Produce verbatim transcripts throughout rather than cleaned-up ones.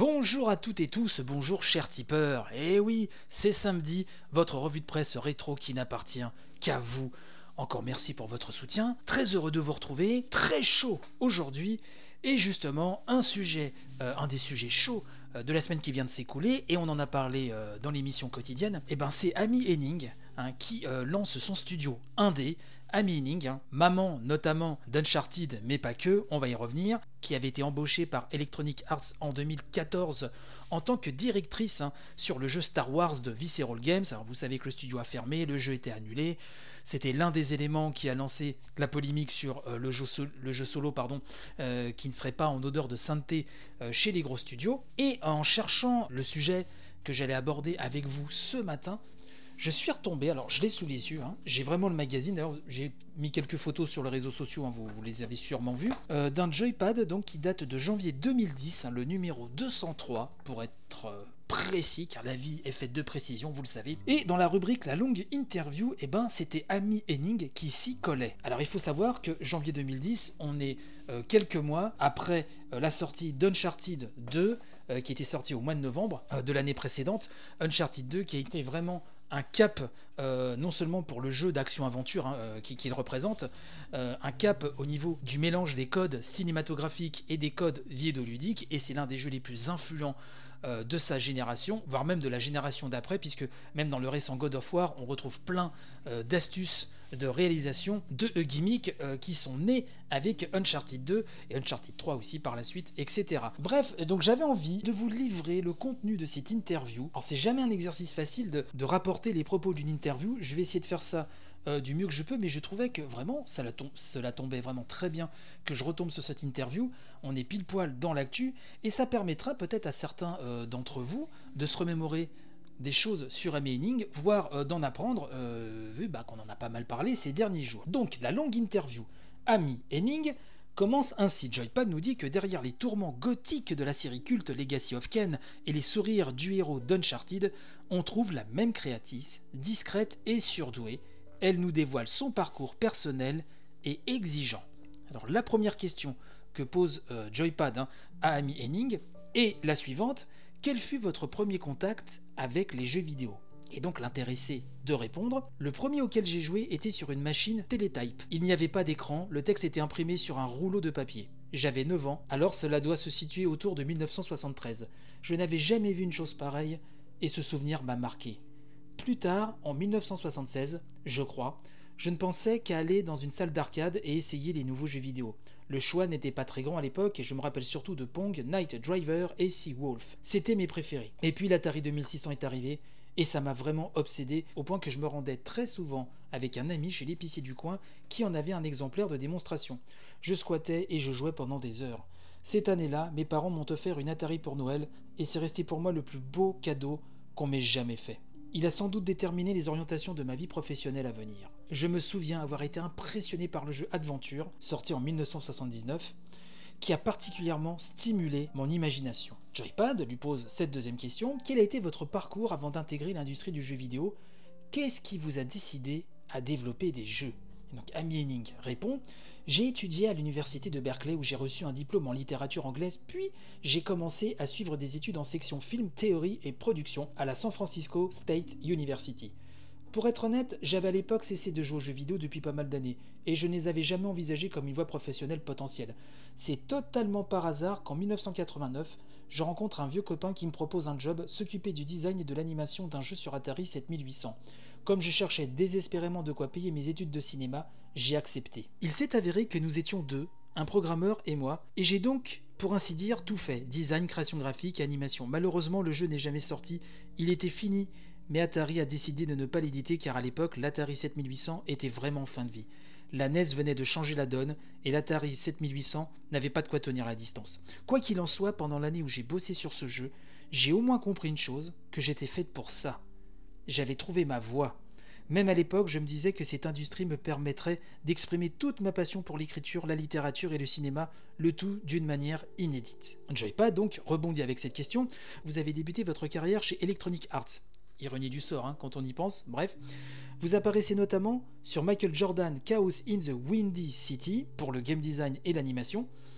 Bonjour à toutes et tous, bonjour chers tipeurs. Et oui, c'est samedi, votre revue de presse rétro qui n'appartient qu'à vous. Encore merci pour votre soutien, très heureux de vous retrouver, très chaud aujourd'hui, et justement un sujet, euh, un des sujets chauds euh, de la semaine qui vient de s'écouler, et on en a parlé euh, dans l'émission quotidienne, et ben c'est Amy Hennig hein, qui euh, lance son studio indé. Amy Hennig, hein, maman notamment d'Uncharted, mais pas que, on va y revenir, qui avait été embauchée par Electronic Arts en deux mille quatorze en tant que directrice hein, sur le jeu Star Wars de Visceral Games. Alors vous savez que le studio a fermé, le jeu était annulé. C'était l'un des éléments qui a lancé la polémique sur euh, le, jeu so- le jeu solo pardon, euh, qui ne serait pas en odeur de sainteté euh, chez les gros studios. Et en cherchant le sujet que j'allais aborder avec vous ce matin, je suis retombé, alors je l'ai sous les yeux, hein, j'ai vraiment le magazine, d'ailleurs j'ai mis quelques photos sur les réseaux sociaux, hein, vous, vous les avez sûrement vues, euh, d'un joypad donc, qui date de janvier deux mille dix, hein, le numéro deux cent trois pour être euh, précis, car la vie est faite de précision, vous le savez. Et dans la rubrique La longue interview, eh ben, c'était Amy Hennig qui s'y collait. Alors il faut savoir que janvier deux mille dix, on est euh, quelques mois après euh, la sortie d'Uncharted deux, euh, qui était sorti au mois de novembre euh, de l'année précédente. Uncharted deux qui a été vraiment un cap euh, non seulement pour le jeu d'action-aventure hein, euh, qu'il qui représente, euh, un cap au niveau du mélange des codes cinématographiques et des codes vidéoludiques, et c'est l'un des jeux les plus influents euh, de sa génération, voire même de la génération d'après, puisque même dans le récent God of War, on retrouve plein euh, d'astuces de réalisation, de gimmicks euh, qui sont nés avec Uncharted deux et Uncharted trois aussi par la suite, et cetera. Bref, donc j'avais envie de vous livrer le contenu de cette interview. Alors c'est jamais un exercice facile de, de rapporter les propos d'une interview, je vais essayer de faire ça euh, du mieux que je peux, mais je trouvais que vraiment ça la tom- cela tombait vraiment très bien que je retombe sur cette interview. On est pile poil dans l'actu, et ça permettra peut-être à certains euh, d'entre vous de se remémorer des choses sur Amy Hennig, voire euh, d'en apprendre, euh, vu bah, qu'on en a pas mal parlé ces derniers jours. Donc la longue interview Amy Hennig commence ainsi. Joypad nous dit que derrière les tourments gothiques de la série culte Legacy of Kain et les sourires du héros d'Uncharted, on trouve la même créatrice, discrète et surdouée. Elle nous dévoile son parcours personnel et exigeant. Alors la première question que pose euh, Joypad hein, à Amy Hennig est la suivante: quel fut votre premier contact avec les jeux vidéo? Et donc l'intéressé de répondre: le premier auquel j'ai joué était sur une machine Teletype. Il n'y avait pas d'écran, le texte était imprimé sur un rouleau de papier. J'avais neuf ans, alors cela doit se situer autour de dix-neuf cent soixante-treize. Je n'avais jamais vu une chose pareille, et ce souvenir m'a marqué. Plus tard, en dix-neuf cent soixante-seize, je crois, je ne pensais qu'à aller dans une salle d'arcade et essayer les nouveaux jeux vidéo. Le choix n'était pas très grand à l'époque et je me rappelle surtout de Pong, Night Driver et Sea Wolf. C'était mes préférés. Et puis l'Atari deux mille six cents est arrivé et ça m'a vraiment obsédé au point que je me rendais très souvent avec un ami chez l'épicier du coin qui en avait un exemplaire de démonstration. Je squattais et je jouais pendant des heures. Cette année-là, mes parents m'ont offert une Atari pour Noël et c'est resté pour moi le plus beau cadeau qu'on m'ait jamais fait. Il a sans doute déterminé les orientations de ma vie professionnelle à venir. Je me souviens avoir été impressionné par le jeu Adventure, sorti en dix-neuf cent soixante-dix-neuf, qui a particulièrement stimulé mon imagination. Joypad lui pose cette deuxième question: quel a été votre parcours avant d'intégrer l'industrie du jeu vidéo? Qu'est-ce qui vous a décidé à développer des jeux? Et donc Amy Hennig répond: j'ai étudié à l'université de Berkeley où j'ai reçu un diplôme en littérature anglaise, puis j'ai commencé à suivre des études en section film, théorie et production à la San Francisco State University. Pour être honnête, j'avais à l'époque cessé de jouer aux jeux vidéo depuis pas mal d'années, et je ne les avais jamais envisagés comme une voie professionnelle potentielle. C'est totalement par hasard qu'en dix-neuf cent quatre-vingt-neuf, je rencontre un vieux copain qui me propose un job, s'occuper du design et de l'animation d'un jeu sur Atari sept mille huit cents. Comme je cherchais désespérément de quoi payer mes études de cinéma, j'ai accepté. Il s'est avéré que nous étions deux, un programmeur et moi, et j'ai donc, pour ainsi dire, tout fait. Design, création graphique, animation. Malheureusement, le jeu n'est jamais sorti, il était fini, mais Atari a décidé de ne pas l'éditer car à l'époque, l'Atari sept mille huit cents était vraiment en fin de vie. La N E S venait de changer la donne et l'Atari sept mille huit cents n'avait pas de quoi tenir la distance. Quoi qu'il en soit, pendant l'année où j'ai bossé sur ce jeu, j'ai au moins compris une chose, que j'étais faite pour ça. J'avais trouvé ma voie. Même à l'époque, je me disais que cette industrie me permettrait d'exprimer toute ma passion pour l'écriture, la littérature et le cinéma, le tout d'une manière inédite. Joypad donc rebondit avec cette question. Vous avez débuté votre carrière chez Electronic Arts. Ironie du sort, hein, quand on y pense, bref. Vous apparaissez notamment sur Michael Jordan Chaos in the Windy City pour le game design et l'animation.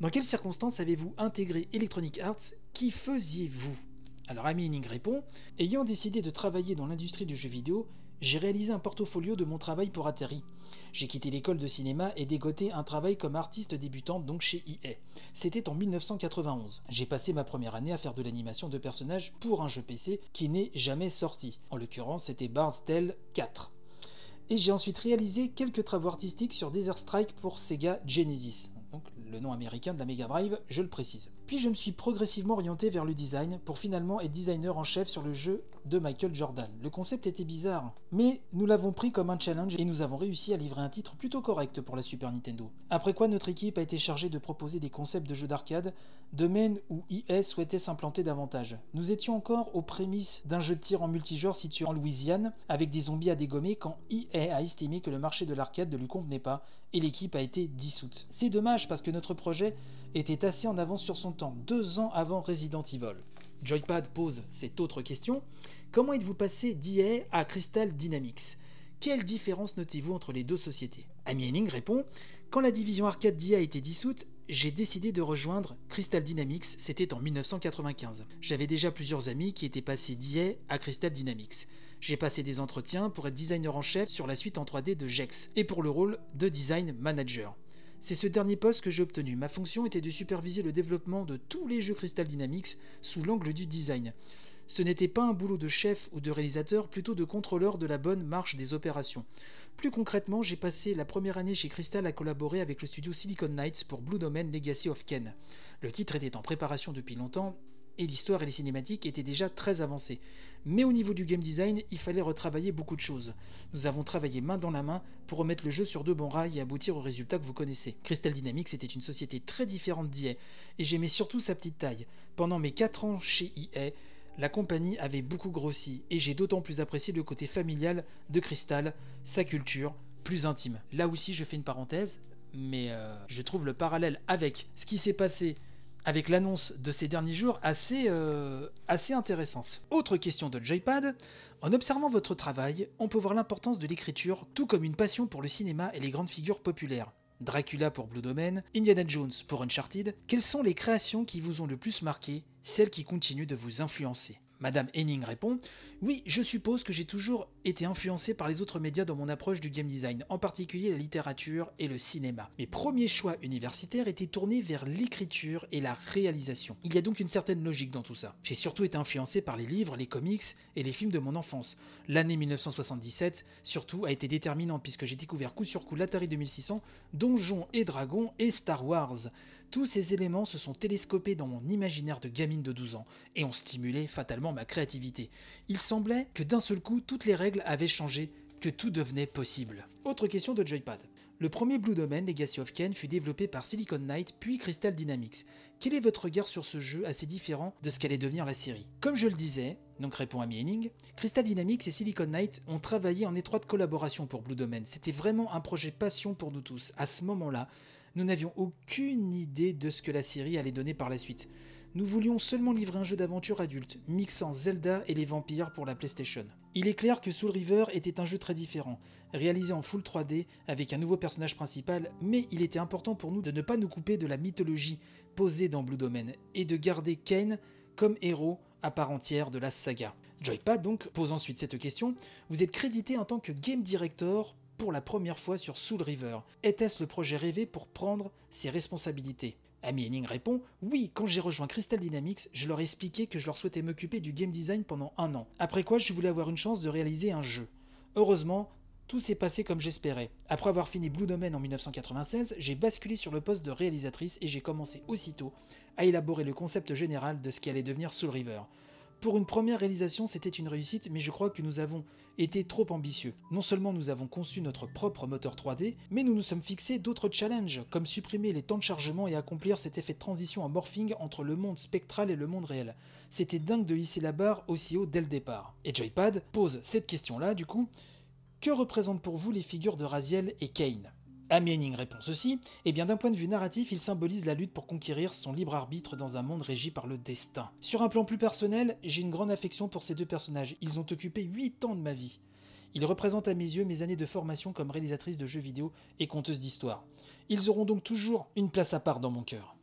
Dans quelles circonstances avez-vous intégré Electronic Arts? Qui faisiez-vous? Alors Amy Hennig répond: ayant décidé de travailler dans l'industrie du jeu vidéo, j'ai réalisé un portfolio de mon travail pour Atari. J'ai quitté l'école de cinéma et dégoté un travail comme artiste débutante donc chez E A. C'était en mille neuf cent quatre-vingt-onze. J'ai passé ma première année à faire de l'animation de personnages pour un jeu P C qui n'est jamais sorti. En l'occurrence, c'était Bard's Tale quatre. Et j'ai ensuite réalisé quelques travaux artistiques sur Desert Strike pour Sega Genesis. Donc le nom américain de la Mega Drive, je le précise. Puis je me suis progressivement orienté vers le design pour finalement être designer en chef sur le jeu de Michael Jordan. Le concept était bizarre, mais nous l'avons pris comme un challenge et nous avons réussi à livrer un titre plutôt correct pour la Super Nintendo. Après quoi, notre équipe a été chargée de proposer des concepts de jeux d'arcade, domaine où E A souhaitait s'implanter davantage. Nous étions encore aux prémices d'un jeu de tir en multijoueur situé en Louisiane, avec des zombies à dégommer quand E A a estimé que le marché de l'arcade ne lui convenait pas et l'équipe a été dissoute. C'est dommage parce que notre projet était assez en avance sur son temps, deux ans avant Resident Evil. Joypad pose cette autre question: comment êtes-vous passé d'E A à Crystal Dynamics? Quelle différence notez-vous entre les deux sociétés? Amy Hennig répond: quand la division arcade d'E A a été dissoute, j'ai décidé de rejoindre Crystal Dynamics, c'était en mille neuf cent quatre-vingt-quinze. J'avais déjà plusieurs amis qui étaient passés d'E A à Crystal Dynamics. J'ai passé des entretiens pour être designer en chef sur la suite en trois D de Gex et pour le rôle de design manager. C'est ce dernier poste que j'ai obtenu. Ma fonction était de superviser le développement de tous les jeux Crystal Dynamics sous l'angle du design. Ce n'était pas un boulot de chef ou de réalisateur, plutôt de contrôleur de la bonne marche des opérations. Plus concrètement, j'ai passé la première année chez Crystal à collaborer avec le studio Silicon Knights pour Blue Domain Legacy of Kain. Le titre était en préparation depuis longtemps, et l'histoire et les cinématiques étaient déjà très avancées. Mais au niveau du game design, il fallait retravailler beaucoup de choses. Nous avons travaillé main dans la main pour remettre le jeu sur de bons rails et aboutir au résultat que vous connaissez. Crystal Dynamics était une société très différente d'E A, et j'aimais surtout sa petite taille. Pendant mes quatre ans chez E A, la compagnie avait beaucoup grossi, et j'ai d'autant plus apprécié le côté familial de Crystal, sa culture, plus intime. Là aussi, je fais une parenthèse, mais euh, je trouve le parallèle avec ce qui s'est passé avec l'annonce de ces derniers jours assez, euh, assez intéressante. Autre question de Joypad: en observant votre travail, on peut voir l'importance de l'écriture, tout comme une passion pour le cinéma et les grandes figures populaires. Dracula pour Blue Domain, Indiana Jones pour Uncharted. Quelles sont les créations qui vous ont le plus marqué, celles qui continuent de vous influencer? Madame Hennig répond: oui, je suppose que j'ai toujours été influencé par les autres médias dans mon approche du game design, en particulier la littérature et le cinéma. Mes premiers choix universitaires étaient tournés vers l'écriture et la réalisation. Il y a donc une certaine logique dans tout ça. J'ai surtout été influencé par les livres, les comics et les films de mon enfance. L'année mille neuf cent soixante-dix-sept, surtout, a été déterminante puisque j'ai découvert coup sur coup l'Atari deux mille six cents, Donjons et Dragons et Star Wars. Tous ces éléments se sont télescopés dans mon imaginaire de gamine de douze ans et ont stimulé fatalement ma créativité. Il semblait que d'un seul coup, toutes les règles avaient changé, que tout devenait possible. Autre question de Joypad. Le premier Blue Domain, Legacy of Kain, fut développé par Silicon Knights puis Crystal Dynamics. Quel est votre regard sur ce jeu assez différent de ce qu'allait devenir la série? Comme je le disais, donc répond Amy Hennig, Crystal Dynamics et Silicon Knights ont travaillé en étroite collaboration pour Blue Domain. C'était vraiment un projet passion pour nous tous. À ce moment-là, nous n'avions aucune idée de ce que la série allait donner par la suite. Nous voulions seulement livrer un jeu d'aventure adulte, mixant Zelda et les vampires pour la PlayStation. Il est clair que Soul River était un jeu très différent, réalisé en full trois D avec un nouveau personnage principal, mais il était important pour nous de ne pas nous couper de la mythologie posée dans Blue Domain et de garder Kain comme héros à part entière de la saga. Joypad donc pose ensuite cette question: vous êtes crédité en tant que Game Director pour la première fois sur Soul River. Était-ce le projet rêvé pour prendre ses responsabilités? Amy Hennig répond: oui, quand j'ai rejoint Crystal Dynamics, je leur ai expliqué que je leur souhaitais m'occuper du game design pendant un an. Après quoi, je voulais avoir une chance de réaliser un jeu. Heureusement, tout s'est passé comme j'espérais. Après avoir fini Blue Domain en mille neuf cent quatre-vingt-seize, j'ai basculé sur le poste de réalisatrice et j'ai commencé aussitôt à élaborer le concept général de ce qui allait devenir Soul River. Pour une première réalisation, c'était une réussite, mais je crois que nous avons été trop ambitieux. Non seulement nous avons conçu notre propre moteur trois D, mais nous nous sommes fixés d'autres challenges, comme supprimer les temps de chargement et accomplir cet effet de transition en morphing entre le monde spectral et le monde réel. C'était dingue de hisser la barre aussi haut dès le départ. Et Joypad pose cette question-là, du coup: que représentent pour vous les figures de Raziel et Kain? Amy Hennig répond ceci: eh bien d'un point de vue narratif, il symbolise la lutte pour conquérir son libre arbitre dans un monde régi par le destin. Sur un plan plus personnel, j'ai une grande affection pour ces deux personnages, ils ont occupé huit ans de ma vie. Ils représentent à mes yeux mes années de formation comme réalisatrice de jeux vidéo et conteuse d'histoire. Ils auront donc toujours une place à part dans mon cœur.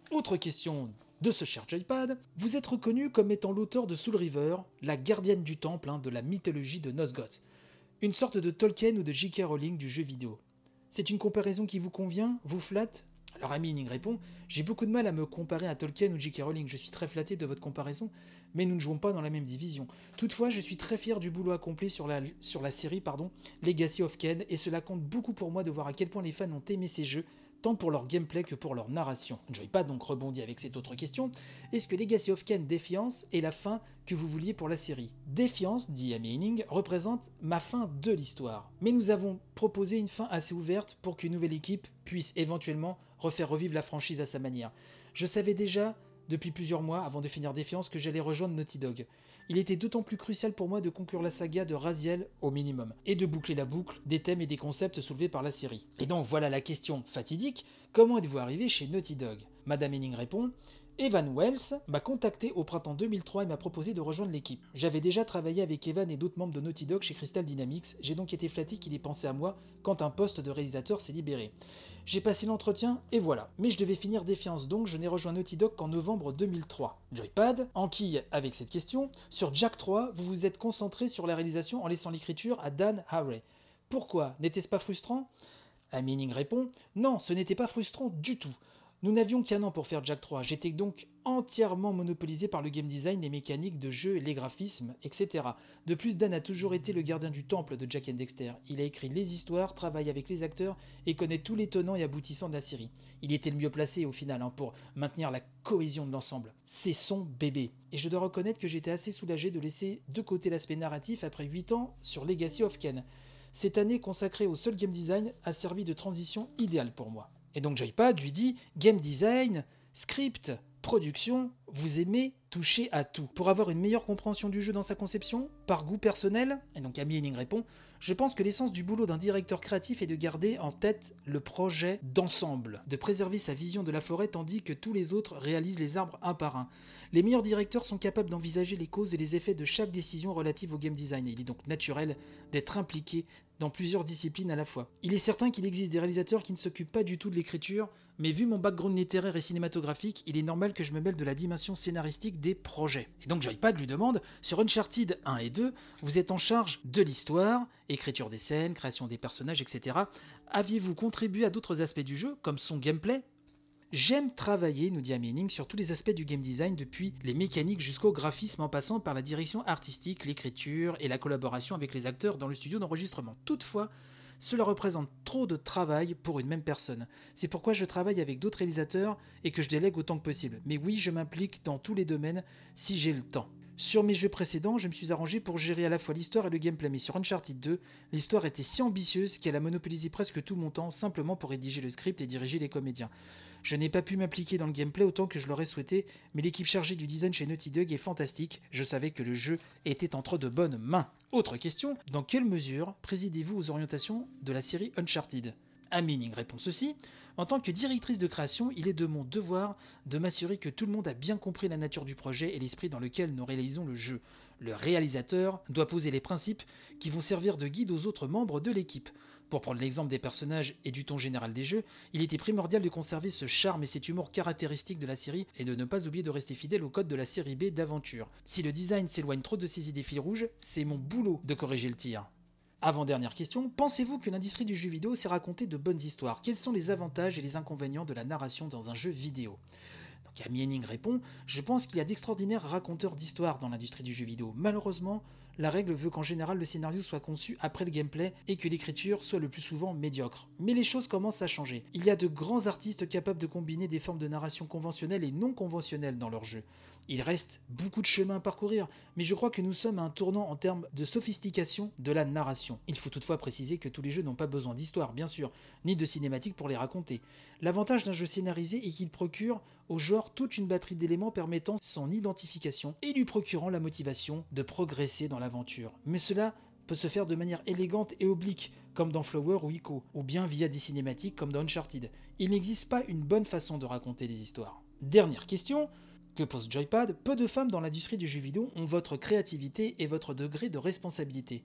Autre question de ce cher Joypad, vous êtes reconnu comme étant l'auteur de Soul River, la gardienne du temple hein, de la mythologie de Nosgoth, une sorte de Tolkien ou de J K Rowling du jeu vidéo. C'est une comparaison qui vous convient, vous flatte? Alors Amy Henning répond, j'ai beaucoup de mal à me comparer à Tolkien ou J K Rowling, je suis très flatté de votre comparaison, mais nous ne jouons pas dans la même division. Toutefois, je suis très fier du boulot accompli sur la, sur la série pardon, Legacy of Kain, et cela compte beaucoup pour moi de voir à quel point les fans ont aimé ces jeux, tant pour leur gameplay que pour leur narration. Joypad donc rebondit avec cette autre question. Est-ce que Legacy of Kain Défiance est la fin que vous vouliez pour la série? Défiance, dit Amy Henning, représente ma fin de l'histoire. Mais nous avons proposé une fin assez ouverte pour qu'une nouvelle équipe puisse éventuellement refaire revivre la franchise à sa manière. Je savais déjà, depuis plusieurs mois, avant de finir Défiance, que j'allais rejoindre Naughty Dog. Il était d'autant plus crucial pour moi de conclure la saga de Raziel au minimum, et de boucler la boucle des thèmes et des concepts soulevés par la série. Et donc voilà la question fatidique, comment êtes-vous arrivé chez Naughty Dog? Madame Henning répond, Evan Wells m'a contacté au printemps deux mille trois et m'a proposé de rejoindre l'équipe. J'avais déjà travaillé avec Evan et d'autres membres de Naughty Dog chez Crystal Dynamics, j'ai donc été flatté qu'il ait pensé à moi quand un poste de réalisateur s'est libéré. J'ai passé l'entretien et voilà. Mais je devais finir Défiance donc je n'ai rejoint Naughty Dog qu'en novembre deux mille trois. Joypad enquille avec cette question. Sur Jack trois, vous vous êtes concentré sur la réalisation en laissant l'écriture à Dan Harey. Pourquoi? N'était-ce pas frustrant? Amy Henning répond, non, ce n'était pas frustrant du tout. Nous n'avions qu'un an pour faire Jack trois, j'étais donc entièrement monopolisé par le game design, les mécaniques de jeu, les graphismes, et cetera. De plus, Dan a toujours été le gardien du temple de Jak and Dexter. Il a écrit les histoires, travaille avec les acteurs et connaît tous les tenants et aboutissants de la série. Il était le mieux placé au final hein, pour maintenir la cohésion de l'ensemble. C'est son bébé. Et je dois reconnaître que j'étais assez soulagé de laisser de côté l'aspect narratif après huit ans sur Legacy of Kain. Cette année consacrée au seul game design a servi de transition idéale pour moi. Et donc Joypad lui dit « Game design, script, production, vous aimez toucher à tout. Pour avoir une meilleure compréhension du jeu dans sa conception, par goût personnel ?» Et donc Amy Henning répond « Je pense que l'essence du boulot d'un directeur créatif est de garder en tête le projet d'ensemble, de préserver sa vision de la forêt tandis que tous les autres réalisent les arbres un par un. Les meilleurs directeurs sont capables d'envisager les causes et les effets de chaque décision relative au game design. Et il est donc naturel d'être impliqué dans plusieurs disciplines à la fois. Il est certain qu'il existe des réalisateurs qui ne s'occupent pas du tout de l'écriture, mais vu mon background littéraire et cinématographique, il est normal que je me mêle de la dimension scénaristique des projets. Et donc Joypad lui demande, sur Uncharted un et deux, vous êtes en charge de l'histoire, écriture des scènes, création des personnages, et cetera. Aviez-vous contribué à d'autres aspects du jeu, comme son gameplay ? J'aime travailler, nous dit Amy Henning, sur tous les aspects du game design, depuis les mécaniques jusqu'au graphisme en passant par la direction artistique, l'écriture et la collaboration avec les acteurs dans le studio d'enregistrement. Toutefois, cela représente trop de travail pour une même personne. C'est pourquoi je travaille avec d'autres réalisateurs et que je délègue autant que possible. Mais oui, je m'implique dans tous les domaines si j'ai le temps. Sur mes jeux précédents, je me suis arrangé pour gérer à la fois l'histoire et le gameplay, mais sur Uncharted deux, l'histoire était si ambitieuse qu'elle a monopolisé presque tout mon temps simplement pour rédiger le script et diriger les comédiens. Je n'ai pas pu m'impliquer dans le gameplay autant que je l'aurais souhaité, mais l'équipe chargée du design chez Naughty Dog est fantastique, je savais que le jeu était entre de bonnes mains. Autre question, dans quelle mesure présidez-vous aux orientations de la série Uncharted ? Amy Henning répond ceci. En tant que directrice de création, il est de mon devoir de m'assurer que tout le monde a bien compris la nature du projet et l'esprit dans lequel nous réalisons le jeu. Le réalisateur doit poser les principes qui vont servir de guide aux autres membres de l'équipe. Pour prendre l'exemple des personnages et du ton général des jeux, il était primordial de conserver ce charme et cet humour caractéristique de la série et de ne pas oublier de rester fidèle au code de la série B d'aventure. Si le design s'éloigne trop de ses idées fil rouge, c'est mon boulot de corriger le tir. Avant-dernière question, pensez-vous que l'industrie du jeu vidéo sait raconter de bonnes histoires? Quels sont les avantages et les inconvénients de la narration dans un jeu vidéo? Donc Amy Henning répond, je pense qu'il y a d'extraordinaires raconteurs d'histoires dans l'industrie du jeu vidéo. Malheureusement, la règle veut qu'en général le scénario soit conçu après le gameplay et que l'écriture soit le plus souvent médiocre. Mais les choses commencent à changer. Il y a de grands artistes capables de combiner des formes de narration conventionnelles et non conventionnelles dans leurs jeux. Il reste beaucoup de chemin à parcourir, mais je crois que nous sommes à un tournant en termes de sophistication de la narration. Il faut toutefois préciser que tous les jeux n'ont pas besoin d'histoire, bien sûr, ni de cinématiques pour les raconter. L'avantage d'un jeu scénarisé est qu'il procure au joueur toute une batterie d'éléments permettant son identification et lui procurant la motivation de progresser dans l'aventure. Mais cela peut se faire de manière élégante et oblique, comme dans Flower ou Ico, ou bien via des cinématiques comme dans Uncharted. Il n'existe pas une bonne façon de raconter les histoires. Dernière question, que pose Joypad, peu de femmes dans l'industrie du jeu vidéo ont votre créativité et votre degré de responsabilité.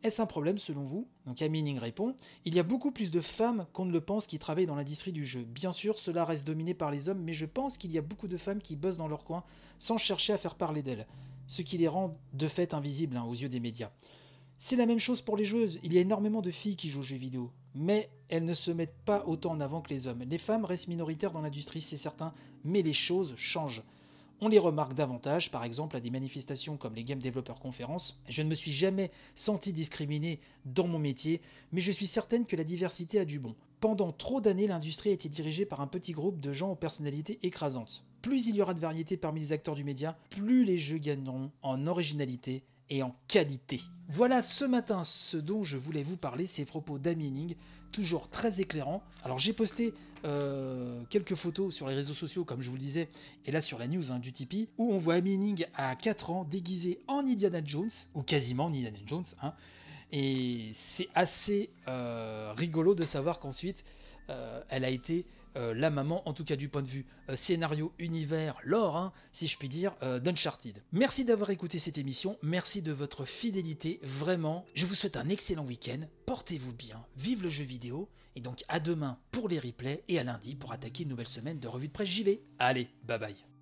Est-ce un problème selon vous? Donc Amining répond, il y a beaucoup plus de femmes qu'on ne le pense qui travaillent dans l'industrie du jeu. Bien sûr, cela reste dominé par les hommes, mais je pense qu'il y a beaucoup de femmes qui bossent dans leur coin sans chercher à faire parler d'elles, ce qui les rend de fait invisibles hein, aux yeux des médias. C'est la même chose pour les joueuses, il y a énormément de filles qui jouent aux jeux vidéo, mais elles ne se mettent pas autant en avant que les hommes. Les femmes restent minoritaires dans l'industrie, c'est certain, mais les choses changent. On les remarque davantage, par exemple à des manifestations comme les Game Developer Conference. Je ne me suis jamais senti discriminé dans mon métier, mais je suis certaine que la diversité a du bon. Pendant trop d'années, l'industrie a été dirigée par un petit groupe de gens aux personnalités écrasantes. Plus il y aura de variété parmi les acteurs du média, plus les jeux gagneront en originalité et en qualité. Voilà ce matin ce dont je voulais vous parler, ces propos d'Amining, toujours très éclairants. Alors j'ai posté euh, quelques photos sur les réseaux sociaux, comme je vous le disais, et là sur la news hein, du Tipeee, où on voit Amining à quatre ans déguisé en Indiana Jones, ou quasiment en Indiana Jones, hein, et c'est assez euh, rigolo de savoir qu'ensuite euh, elle a été euh, la maman, en tout cas du point de vue euh, scénario, univers, lore, hein, si je puis dire, euh, d'Uncharted. Merci d'avoir écouté cette émission, merci de votre fidélité, vraiment. Je vous souhaite un excellent week-end, portez-vous bien, vive le jeu vidéo, et donc à demain pour les replays, et à lundi pour attaquer une nouvelle semaine de revue de presse J V. Allez, bye bye.